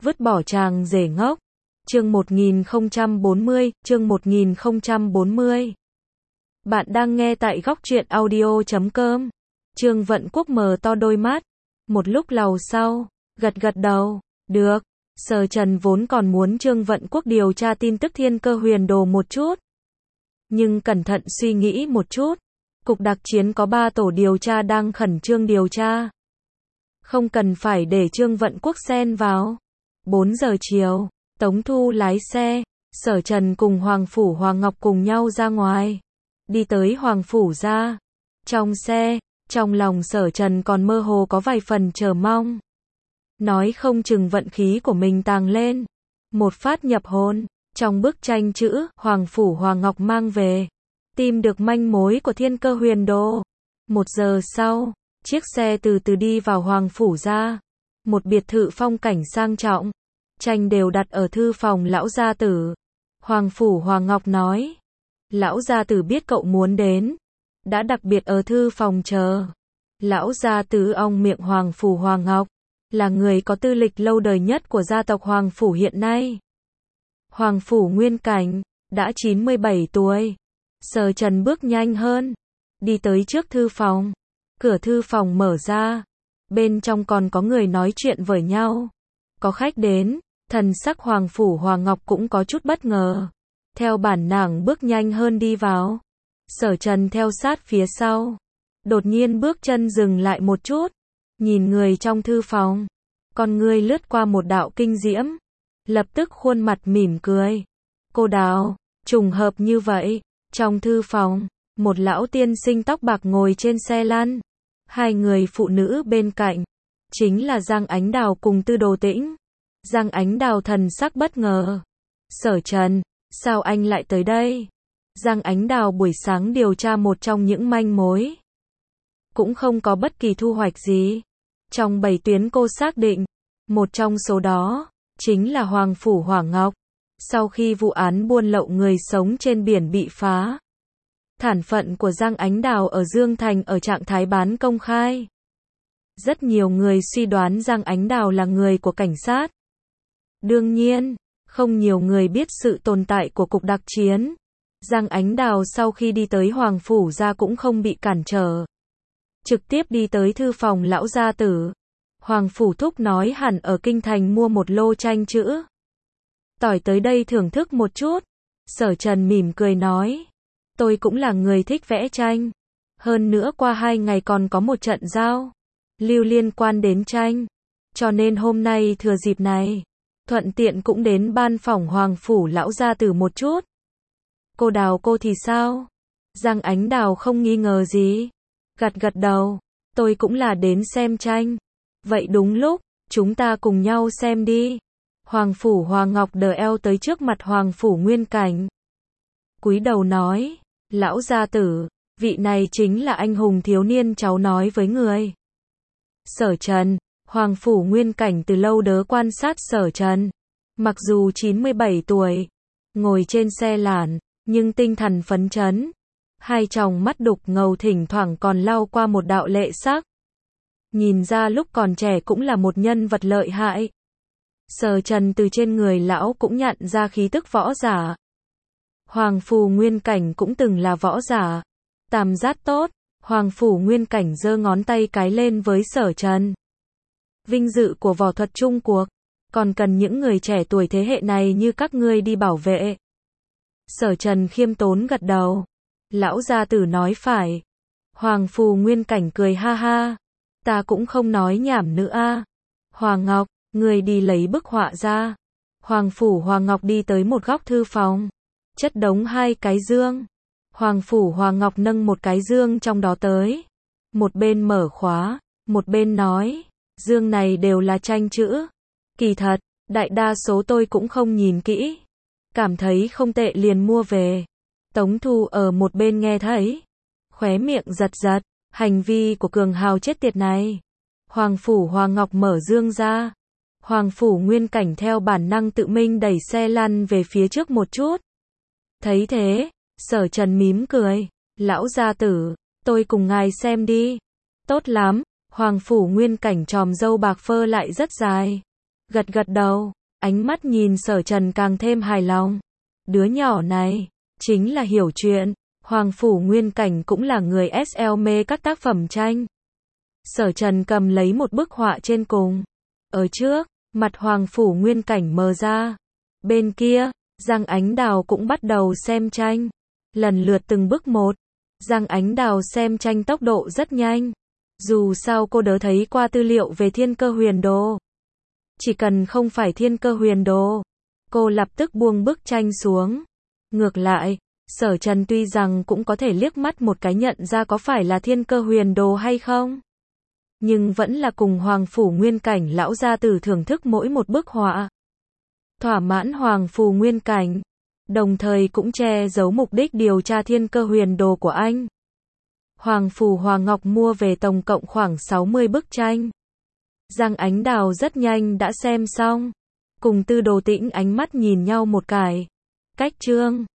vứt bỏ chàng rể ngốc. Chương 1040. Bạn đang nghe tại góc truyện audio.com. Trương Vận Quốc mở to đôi mắt. Một lúc lâu sau, gật đầu. Được. Sở Trần vốn còn muốn Trương Vận Quốc điều tra tin tức Thiên Cơ Huyền Đồ một chút. Nhưng cẩn thận suy nghĩ một chút. Cục đặc chiến có 3 tổ điều tra đang khẩn trương điều tra. Không cần phải để Trương Vận Quốc xen vào. 4 giờ chiều, Tống Thu lái xe, Sở Trần cùng Hoàng Phủ Hoàng Ngọc cùng nhau ra ngoài. Đi tới Hoàng Phủ ra. Trong xe, trong lòng Sở Trần còn mơ hồ có vài phần chờ mong. Nói không chừng vận khí của mình tàng lên. Một phát nhập hồn, trong bức tranh chữ Hoàng Phủ Hoàng Ngọc mang về. Tìm được manh mối của Thiên Cơ Huyền Đồ. 1 giờ sau, chiếc xe từ từ đi vào Hoàng Phủ ra. Một biệt thự phong cảnh sang trọng. Tranh đều đặt ở thư phòng lão gia tử. Hoàng Phủ Hoàng Ngọc nói. Lão gia tử biết cậu muốn đến. Đã đặc biệt ở thư phòng chờ. Lão gia tử ông miệng Hoàng Phủ Hoàng Ngọc. Là người có tư lịch lâu đời nhất của gia tộc Hoàng Phủ hiện nay. Hoàng Phủ Nguyên Cảnh. Đã 97 tuổi. Sở Trần bước nhanh hơn. Đi tới trước thư phòng. Cửa thư phòng mở ra. Bên trong còn có người nói chuyện với nhau. Có khách đến. Thần sắc Hoàng Phủ Hoàng Ngọc cũng có chút bất ngờ. Theo bản năng bước nhanh hơn đi vào. Sở Trần theo sát phía sau. Đột nhiên bước chân dừng lại một chút. Nhìn người trong thư phòng. Con người lướt qua một đạo kinh diễm. Lập tức khuôn mặt mỉm cười. Cô Đào, trùng hợp như vậy. Trong thư phòng, một lão tiên sinh tóc bạc ngồi trên xe lăn. 2 người phụ nữ bên cạnh. Chính là Giang Ánh Đào cùng Tư Đồ Tĩnh. Giang Ánh Đào thần sắc bất ngờ. Sở Trần, sao anh lại tới đây? Giang Ánh Đào buổi sáng điều tra một trong những manh mối. Cũng không có bất kỳ thu hoạch gì. Trong 7 tuyến cô xác định, một trong số đó, chính là Hoàng Phủ Hoàng Ngọc. Sau khi vụ án buôn lậu người sống trên biển bị phá, thân phận của Giang Ánh Đào ở Dương Thành ở trạng thái bán công khai. Rất nhiều người suy đoán Giang Ánh Đào là người của cảnh sát. Đương nhiên, không nhiều người biết sự tồn tại của cục đặc chiến. Giang Ánh Đào sau khi đi tới Hoàng Phủ ra cũng không bị cản trở. Trực tiếp đi tới thư phòng lão gia tử. Hoàng Phủ Thúc nói hẳn ở Kinh Thành mua một lô tranh chữ. Tỏi tới đây thưởng thức một chút. Sở Trần mỉm cười nói. Tôi cũng là người thích vẽ tranh. Hơn nữa qua 2 ngày còn có một trận giao lưu liên quan đến tranh. Cho nên hôm nay thừa dịp này, thuận tiện cũng đến ban phòng Hoàng Phủ lão gia tử một chút. Cô Đào cô thì sao? Giang Ánh Đào không nghi ngờ gì. Gật đầu. Tôi cũng là đến xem tranh. Vậy đúng lúc, chúng ta cùng nhau xem đi. Hoàng Phủ Hoàng Ngọc đờ eo tới trước mặt Hoàng Phủ Nguyên Cảnh. Cúi đầu nói. Lão gia tử, vị này chính là anh hùng thiếu niên cháu nói với người. Sở Trần, Hoàng Phủ Nguyên Cảnh từ lâu đớ quan sát Sở Trần. Mặc dù 97 tuổi, ngồi trên xe làn, nhưng tinh thần phấn chấn. 2 tròng mắt đục ngầu thỉnh thoảng còn lau qua một đạo lệ sắc. Nhìn ra lúc còn trẻ cũng là một nhân vật lợi hại. Sở Trần từ trên người lão cũng nhận ra khí tức võ giả. Hoàng Phủ Nguyên Cảnh cũng từng là võ giả. Tàm giác tốt. Hoàng Phủ Nguyên Cảnh giơ ngón tay cái lên với Sở Trần. Vinh dự của võ thuật Trung Quốc. Còn cần những người trẻ tuổi thế hệ này như các ngươi đi bảo vệ. Sở Trần khiêm tốn gật đầu. Lão gia tử nói phải. Hoàng Phủ Nguyên Cảnh cười ha ha. Ta cũng không nói nhảm nữa a. Hoàng Ngọc, người đi lấy bức họa ra. Hoàng Phủ Hoàng Ngọc đi tới một góc thư phòng. Chất đống 2 cái dương. Hoàng Phủ Hoàng Ngọc nâng một cái dương trong đó tới. Một bên mở khóa, một bên nói. Dương này đều là tranh chữ. Kỳ thật, đại đa số tôi cũng không nhìn kỹ. Cảm thấy không tệ liền mua về. Tống Thu ở một bên nghe thấy. Khóe miệng giật. Hành vi của cường hào chết tiệt này. Hoàng Phủ Hoàng Ngọc mở dương ra. Hoàng Phủ Nguyên Cảnh theo bản năng tự mình đẩy xe lăn về phía trước một chút. Thấy thế, Sở Trần mím cười. Lão gia tử, tôi cùng ngài xem đi. Tốt lắm. Hoàng Phủ Nguyên Cảnh chòm râu bạc phơ lại rất dài. Gật gật đầu, ánh mắt nhìn Sở Trần càng thêm hài lòng. Đứa nhỏ này, chính là hiểu chuyện. Hoàng Phủ Nguyên Cảnh cũng là người SL mê các tác phẩm tranh. Sở Trần cầm lấy một bức họa trên cùng. Ở trước, mặt Hoàng Phủ Nguyên Cảnh mờ ra. Bên kia, Giang Ánh Đào cũng bắt đầu xem tranh. Lần lượt từng bước một. Giang Ánh Đào xem tranh tốc độ rất nhanh. Dù sao cô đã thấy qua tư liệu về Thiên Cơ Huyền Đồ. Chỉ cần không phải Thiên Cơ Huyền Đồ, cô lập tức buông bức tranh xuống. Ngược lại, Sở Trần tuy rằng cũng có thể liếc mắt một cái nhận ra có phải là Thiên Cơ Huyền Đồ hay không, nhưng vẫn là cùng Hoàng Phủ Nguyên Cảnh lão gia tử thưởng thức mỗi một bức họa. Thỏa mãn Hoàng Phủ Nguyên Cảnh, đồng thời cũng che giấu mục đích điều tra Thiên Cơ Huyền Đồ của anh. Hoàng Phủ Hoàng Ngọc mua về tổng cộng khoảng 60 bức tranh. Giang Ánh Đào rất nhanh đã xem xong, cùng Tư Đồ Tĩnh ánh mắt nhìn nhau một cái. Cách chương